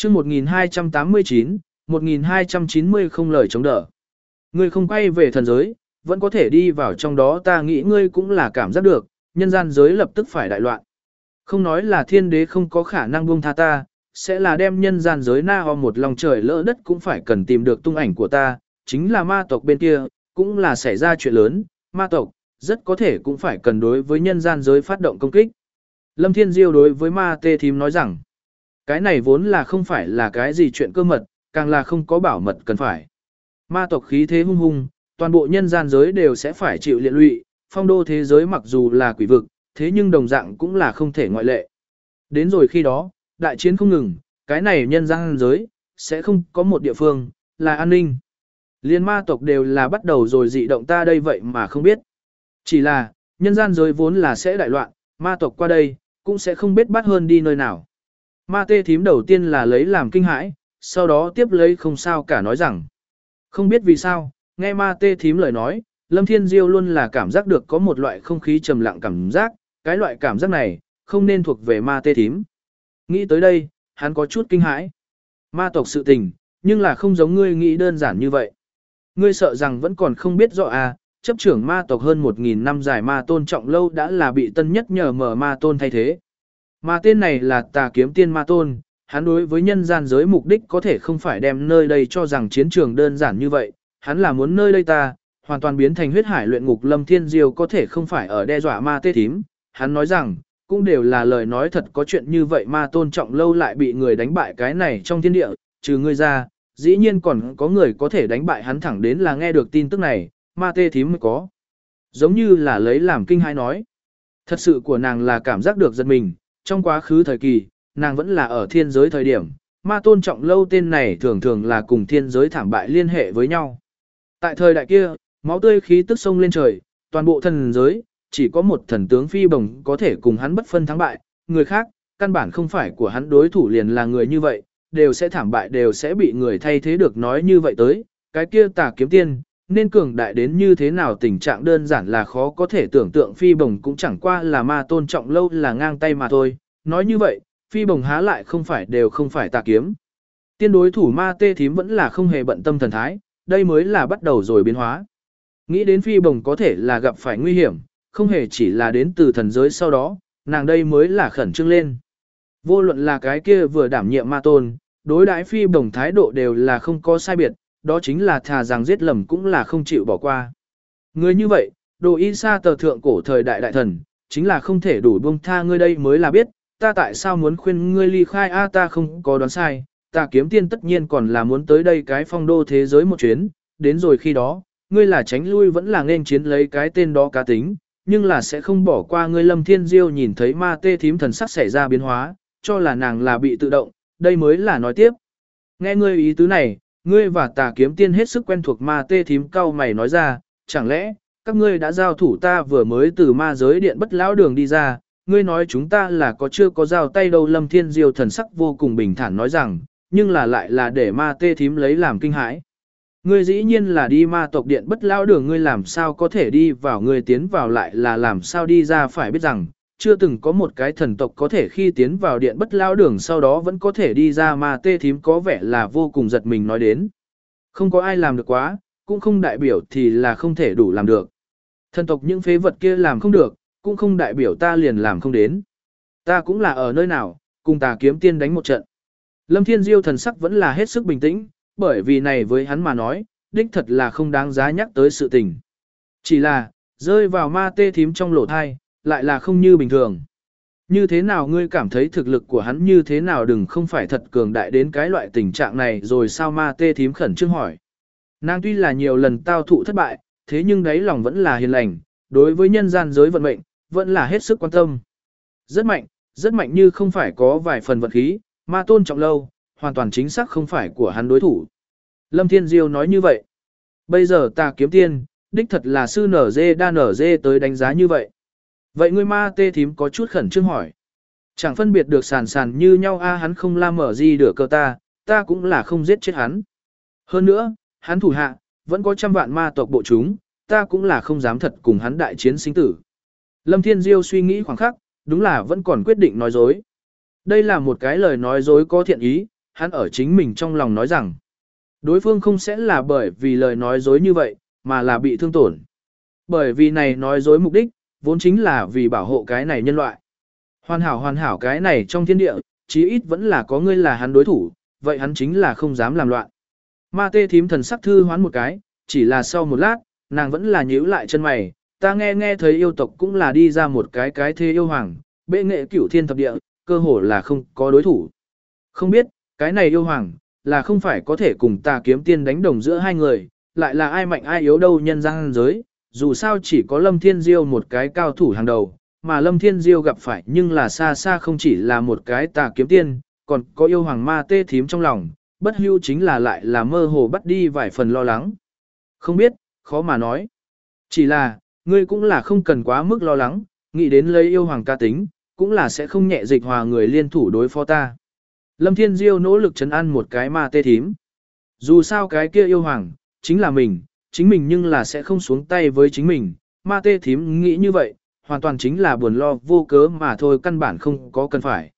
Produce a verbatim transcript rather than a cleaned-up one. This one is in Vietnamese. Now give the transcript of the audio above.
chương một nghìn hai trăm tám mươi chín, một nghìn hai trăm chín mươi không lời chống đỡ. Ngươi không quay về thần giới, vẫn có thể đi vào trong đó, ta nghĩ ngươi cũng là cảm giác được, nhân gian giới lập tức phải đại loạn. Không nói là thiên đế không có khả năng buông tha ta, sẽ là đem nhân gian giới na ho một lòng trời lỡ đất cũng phải cần tìm được tung ảnh của ta, chính là ma tộc bên kia, cũng là xảy ra chuyện lớn, ma tộc, rất có thể cũng phải cần đối với nhân gian giới phát động công kích. Lâm Thiên Diêu đối với ma tê thím nói rằng, cái này vốn là không phải là cái gì chuyện cơ mật, càng là không có bảo mật cần phải. Ma tộc khí thế hung hung, toàn bộ nhân gian giới đều sẽ phải chịu liệt lụy, phong đô thế giới mặc dù là quỷ vực, thế nhưng đồng dạng cũng là không thể ngoại lệ. Đến rồi khi đó, đại chiến không ngừng, cái này nhân gian giới, sẽ không có một địa phương, là an ninh. Liên ma tộc đều là bắt đầu rồi dị động ta đây vậy mà không biết. Chỉ là, nhân gian giới vốn là sẽ đại loạn, ma tộc qua đây, cũng sẽ không biết bắt hơn đi nơi nào. Ma tê thím đầu tiên là lấy làm kinh hãi, sau đó tiếp lấy không sao cả nói rằng. Không biết vì sao, nghe ma tê thím lời nói, Lâm Thiên Diêu luôn là cảm giác được có một loại không khí trầm lặng cảm giác, cái loại cảm giác này, không nên thuộc về ma tê thím. Nghĩ tới đây, hắn có chút kinh hãi. Ma tộc sự tình, nhưng là không giống ngươi nghĩ đơn giản như vậy. Ngươi sợ rằng vẫn còn không biết rõ à, chấp trưởng ma tộc hơn một nghìn năm dài ma tôn trọng lâu đã là bị tân nhất nhờ mở ma tôn thay thế. Mà tên này là tà kiếm tiên ma tôn, hắn đối với nhân gian giới mục đích có thể không phải đem nơi đây cho rằng chiến trường đơn giản như vậy, hắn là muốn nơi đây ta, hoàn toàn biến thành huyết hải luyện ngục. Lâm Thiên Diêu có thể không phải ở đe dọa ma tê thím, hắn nói rằng, cũng đều là lời nói thật, có chuyện như vậy ma tôn trọng lâu lại bị người đánh bại cái này trong thiên địa, trừ ngươi ra, dĩ nhiên còn có người có thể đánh bại hắn. Thẳng đến là nghe được tin tức này, ma tê thím mới có. Giống như là lấy làm kinh hãi nói. Thật sự của nàng là cảm giác được giật mình, trong quá khứ thời kỳ, nàng vẫn là ở thiên giới thời điểm, ma tôn trọng lâu tên này thường thường là cùng thiên giới thảm bại liên hệ với nhau. Tại thời đại kia, máu tươi khí tức sông lên trời, toàn bộ thần giới, chỉ có một thần tướng phi bồng có thể cùng hắn bất phân thắng bại, người khác, căn bản không phải của hắn đối thủ, liền là người như vậy, đều sẽ thảm bại, đều sẽ bị người thay thế. Được nói như vậy tới, cái kia tà kiếm tiên, nên cường đại đến như thế nào, tình trạng đơn giản là khó có thể tưởng tượng. Phi bồng cũng chẳng qua là ma tôn trọng lâu là ngang tay mà thôi, nói như vậy, phi bồng há lại không phải đều không phải tà kiếm tiên đối thủ. Ma tê thím vẫn là không hề bận tâm thần thái, đây mới là bắt đầu rồi biến hóa. Nghĩ đến phi bồng có thể là gặp phải nguy hiểm, không hề chỉ là đến từ thần giới, sau đó, nàng đây mới là khẩn trương lên. Vô luận là cái kia vừa đảm nhiệm ma tôn, đối đãi phi bồng thái độ đều là không có sai biệt, đó chính là thà rằng giết lầm cũng là không chịu bỏ qua. Người như vậy, đồ y sa tờ thượng cổ thời đại đại thần, chính là không thể đủ buông tha ngươi. Đây mới là biết, ta tại sao muốn khuyên ngươi ly khai a ta không có đoán sai, ta kiếm tiên tất nhiên còn là muốn tới đây cái phong đô thế giới một chuyến, đến rồi khi đó, ngươi là tránh lui vẫn là nên chiến lấy cái tên đó cá tính, nhưng là sẽ không bỏ qua ngươi. Lâm Thiên Diêu nhìn thấy ma tê thím thần sắc xảy ra biến hóa, cho là nàng là bị tự động, đây mới là nói tiếp. Nghe ngươi ý tứ này, ngươi và tà kiếm tiên hết sức quen thuộc. Ma tê thím cau mày nói ra, chẳng lẽ, các ngươi đã giao thủ? Ta vừa mới từ ma giới điện bất lão đường đi ra, ngươi nói chúng ta là có chưa có giao tay đâu. Lâm Thiên Diêu thần sắc vô cùng bình thản nói rằng, nhưng là lại là để ma tê thím lấy làm kinh hãi. Ngươi dĩ nhiên là đi ma tộc điện bất lão đường, ngươi làm sao có thể đi vào? Ngươi tiến vào lại là làm sao đi ra? Phải biết rằng, chưa từng có một cái thần tộc có thể khi tiến vào điện bất lão đường sau đó vẫn có thể đi ra. Ma tê thím có vẻ là vô cùng giật mình nói đến. Không có ai làm được quá, cũng không đại biểu thì là không thể đủ làm được. Thần tộc những phế vật kia làm không được, cũng không đại biểu ta liền làm không đến. Ta cũng là ở nơi nào, cùng tà kiếm tiên đánh một trận. Lâm Thiên Diêu thần sắc vẫn là hết sức bình tĩnh, bởi vì này với hắn mà nói, đích thật là không đáng giá nhắc tới sự tình. Chỉ là, rơi vào ma tê thím trong lỗ thai, lại là không như bình thường. Như thế nào ngươi cảm thấy thực lực của hắn như thế nào? Đừng không phải thật cường đại đến cái loại tình trạng này rồi sao? Ma tê thím khẩn trương hỏi. Nàng tuy là nhiều lần tao thụ thất bại, thế nhưng đáy lòng vẫn là hiền lành, đối với nhân gian giới vận mệnh, vẫn là hết sức quan tâm. Rất mạnh, rất mạnh, như không phải có vài phần vật khí, ma tôn trọng lâu, hoàn toàn chính xác không phải của hắn đối thủ. Lâm Thiên Diêu nói như vậy. Bây giờ ta kiếm tiên, đích thật là sư nở dê đa nở dê tới đánh giá như vậy. Vậy ngươi ma tê thím có chút khẩn trương hỏi. Chẳng phân biệt được sàn sàn như nhau a hắn không la mở gì được cơ ta, ta cũng là không giết chết hắn. Hơn nữa, hắn thủ hạ, vẫn có trăm vạn ma tộc bộ chúng, ta cũng là không dám thật cùng hắn đại chiến sinh tử. Lâm Thiên Diêu suy nghĩ khoảng khắc, đúng là vẫn còn quyết định nói dối. Đây là một cái lời nói dối có thiện ý, hắn ở chính mình trong lòng nói rằng, đối phương không sẽ là bởi vì lời nói dối như vậy, mà là bị thương tổn. Bởi vì này nói dối mục đích, vốn chính là vì bảo hộ cái này nhân loại. Hoàn hảo hoàn hảo cái này trong thiên địa, chí ít vẫn là có ngươi là hắn đối thủ, vậy hắn chính là không dám làm loạn. Ma tê thím thần sắc thư hoán một cái, chỉ là sau một lát, nàng vẫn là nhíu lại chân mày, ta nghe nghe thấy yêu tộc cũng là đi ra một cái cái thế yêu hoàng, bệ nghệ cửu thiên thập địa, cơ hồ là không có đối thủ. Không biết, cái này yêu hoàng, là không phải có thể cùng ta kiếm tiên đánh đồng giữa hai người, lại là ai mạnh ai yếu đâu nhân gian giới, dù sao chỉ có Lâm Thiên Diêu một cái cao thủ hàng đầu, mà Lâm Thiên Diêu gặp phải nhưng là xa xa không chỉ là một cái tà kiếm tiên, còn có yêu hoàng ma tê thím trong lòng, bất hưu chính là lại là mơ hồ bắt đi vài phần lo lắng. Không biết, khó mà nói. Chỉ là, ngươi cũng là không cần quá mức lo lắng, nghĩ đến lấy yêu hoàng ca tính, cũng là sẽ không nhẹ dịch hòa người liên thủ đối phó ta. Lâm Thiên Diêu nỗ lực trấn an một cái ma tê thím. Dù sao cái kia yêu hoàng, chính là mình, chính mình nhưng là sẽ không xuống tay với chính mình. Ma tê thím nghĩ như vậy, hoàn toàn chính là buồn lo vô cớ mà thôi căn bản không có cần phải.